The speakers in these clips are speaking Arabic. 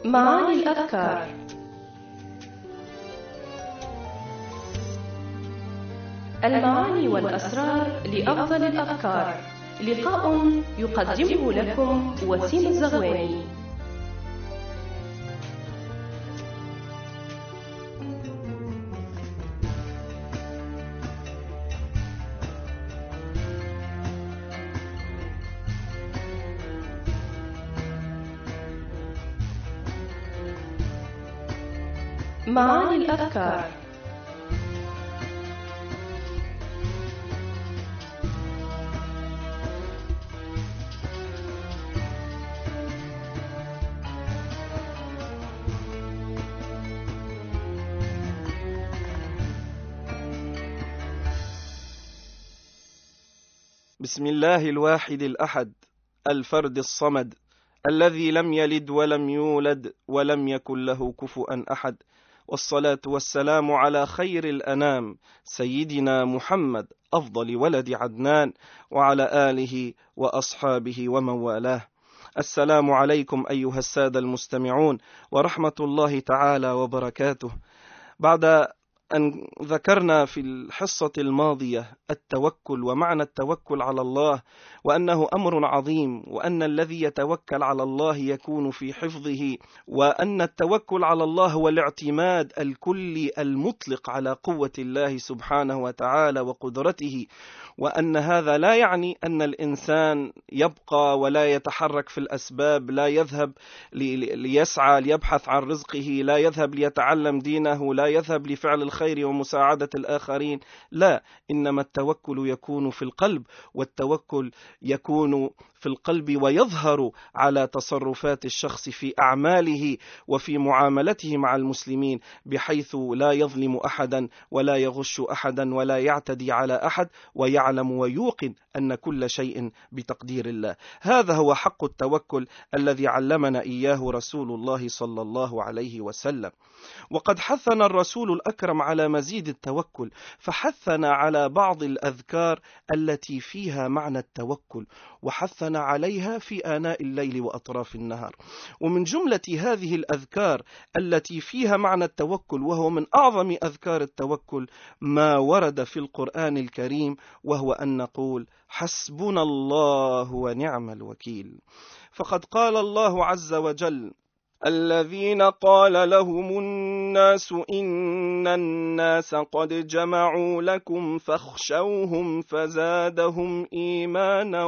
معاني الأفكار. المعاني والأسرار لأفضل الأفكار. لقاء يقدمه لكم وسيم الزغواني. معاني الأفكار. بسم الله الواحد الأحد الفرد الصمد الذي لم يلد ولم يولد ولم يكن له كفؤا أحد، والصلاة والسلام على خير الأنام سيدنا محمد أفضل ولد عدنان، وعلى آله وأصحابه ومن والاه. السلام عليكم أيها السادة المستمعون ورحمة الله تعالى وبركاته. بعد أن ذكرنا في الحصة الماضية التوكل ومعنى التوكل على الله، وأنه أمر عظيم، وأن الذي يتوكل على الله يكون في حفظه، وأن التوكل على الله هو الاعتماد الكلي المطلق على قوة الله سبحانه وتعالى وقدرته، وأن هذا لا يعني أن الإنسان يبقى ولا يتحرك في الأسباب، لا يذهب ليسعى ليبحث عن رزقه، لا يذهب ليتعلم دينه، لا يذهب لفعل الخير ومساعدة الآخرين. لا، إنما التوكل يكون في القلب، والتوكل يكون في القلب ويظهر على تصرفات الشخص في أعماله وفي معاملته مع المسلمين، بحيث لا يظلم أحدا ولا يغش أحدا ولا يعتدي على أحد، ويعلم ويوقن أن كل شيء بتقدير الله. هذا هو حق التوكل الذي علمنا إياه رسول الله صلى الله عليه وسلم. وقد حثنا الرسول الأكرم على مزيد التوكل، فحثنا على بعض الأذكار التي فيها معنى التوكل، وحثنا عليها في آناء الليل وأطراف النهار. ومن جملة هذه الأذكار التي فيها معنى التوكل، وهو من أعظم أذكار التوكل، ما ورد في القرآن الكريم، وهو أن نقول حسبنا الله ونعم الوكيل. فقد قال الله عز وجل: الذين قال لهم الناس إن الناس قد جمعوا لكم فاخشوهم فزادهم إيمانا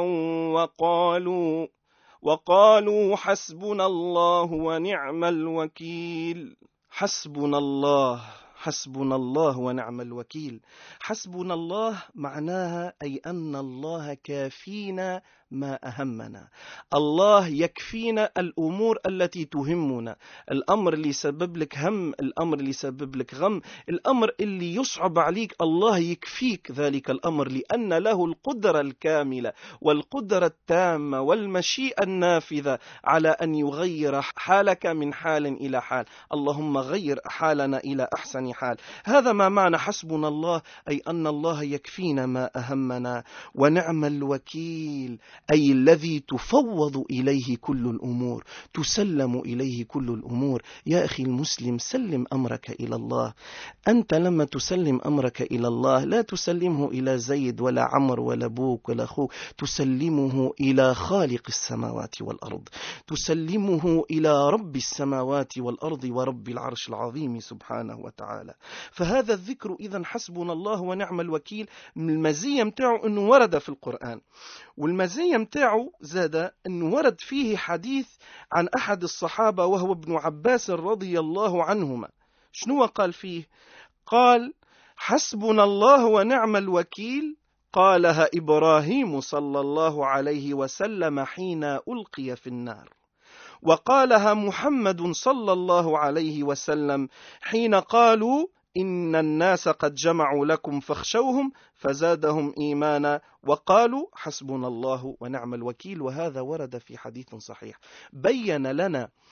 وقالوا حسبنا الله ونعم الوكيل. حسبنا الله ونعم الوكيل. حسبنا الله معناها أي أن الله كافينا ما أهمنا. الله يكفينا الأمور التي تهمنا، الأمر اللي يسبب لك هم، الأمر اللي يسبب لك غم، الأمر اللي يصعب عليك، الله يكفيك ذلك الأمر، لأن له القدرة الكاملة والقدرة التامة والمشيئة النافذة على أن يغير حالك من حال إلى حال. اللهم غير حالنا إلى أحسن حال. هذا ما معنى حسبنا الله، أي أن الله يكفينا ما أهمنا. ونعم الوكيل أي الذي تفوض إليه كل الأمور، تسلم إليه كل الأمور. يا أخي المسلم، سلم أمرك إلى الله. أنت لما تسلم أمرك إلى الله لا تسلمه إلى زيد ولا عمر ولا أبوك ولا أخوك، تسلمه إلى خالق السماوات والأرض، تسلمه إلى رب السماوات والأرض ورب العرش العظيم سبحانه وتعالى. فهذا الذكر إذن حسبنا الله ونعم الوكيل، المزية متاعه أنه ورد في القرآن، والمزية متاعه زاد أنه ورد فيه حديث عن أحد الصحابة وهو ابن عباس رضي الله عنهما. شنو قال فيه؟ قال: حسبنا الله ونعم الوكيل قالها إبراهيم صلى الله عليه وسلم حين ألقي في النار، وقالها محمد صلى الله عليه وسلم حين قالوا إن الناس قد جمعوا لكم فاخشوهم فزادهم إيمانا وقالوا حسبنا الله ونعم الوكيل. وهذا ورد في حديث صحيح بين لنا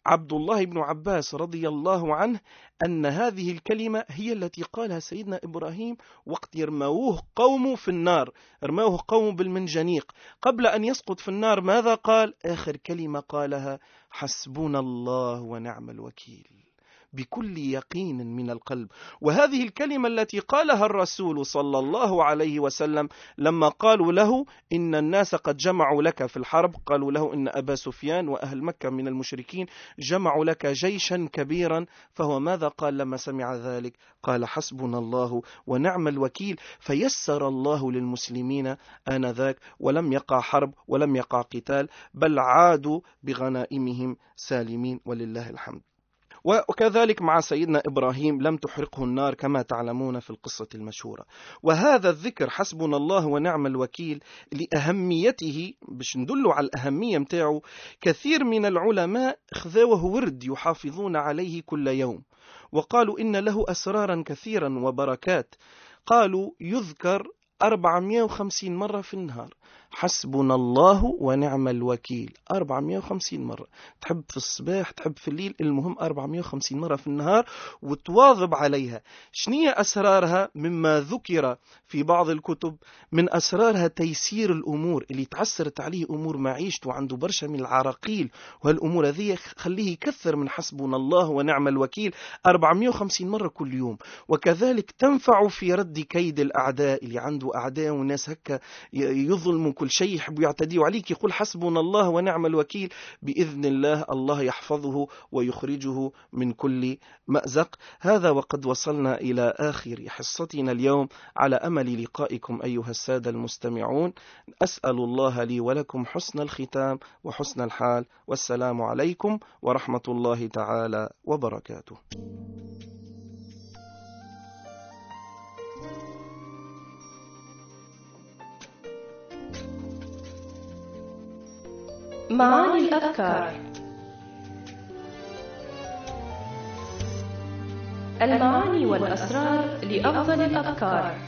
عبد الله بن عباس رضي الله عنه أن هذه الكلمة هي التي قالها سيدنا إبراهيم وقت يرموه قومه في النار، رموه قومه بالمنجنيق. قبل أن يسقط في النار ماذا قال؟ آخر كلمة قالها: حسبنا الله ونعم الوكيل، بكل يقين من القلب. وهذه الكلمة التي قالها الرسول صلى الله عليه وسلم لما قالوا له: إن الناس قد جمعوا لك في الحرب، قالوا له إن أبا سفيان وأهل مكة من المشركين جمعوا لك جيشا كبيرا، فهو ماذا قال لما سمع ذلك؟ قال: حسبنا الله ونعم الوكيل. فيسر الله للمسلمين آنذاك، ولم يقع حرب ولم يقع قتال، بل عادوا بغنائمهم سالمين ولله الحمد. وكذلك مع سيدنا إبراهيم لم تحرقه النار كما تعلمون في القصة المشهورة. وهذا الذكر حسبنا الله ونعم الوكيل لأهميته، باش ندلوا على الأهمية متاعه، كثير من العلماء خذوه ورد يحافظون عليه كل يوم، وقالوا إن له أسرارا كثيرا وبركات. قالوا يذكر 450 مرة في النهار، حسبنا الله ونعم الوكيل 450 مرة، تحب في الصباح تحب في الليل، المهم 450 مرة في النهار، وتواظب عليها. شنية أسرارها؟ مما ذكر في بعض الكتب من أسرارها تيسير الأمور، اللي تعسرت عليه أمور معيشته وعنده برشا من العراقيل والأمور هذه، خليه يكثر من حسبنا الله ونعم الوكيل 450 مرة كل يوم. وكذلك تنفع في رد كيد الأعداء، اللي عنده أعداء وناس هكا يظلموا كل شيء يحبوا يعتديوا عليك، يقول حسبنا الله ونعم الوكيل، بإذن الله الله يحفظه ويخرجه من كل مأزق. هذا وقد وصلنا إلى آخر حصتنا اليوم، على أمل لقائكم أيها السادة المستمعون. أسأل الله لي ولكم حسن الختام وحسن الحال، والسلام عليكم ورحمة الله تعالى وبركاته. معاني الأذكار. المعاني والأسرار لأفضل الأذكار.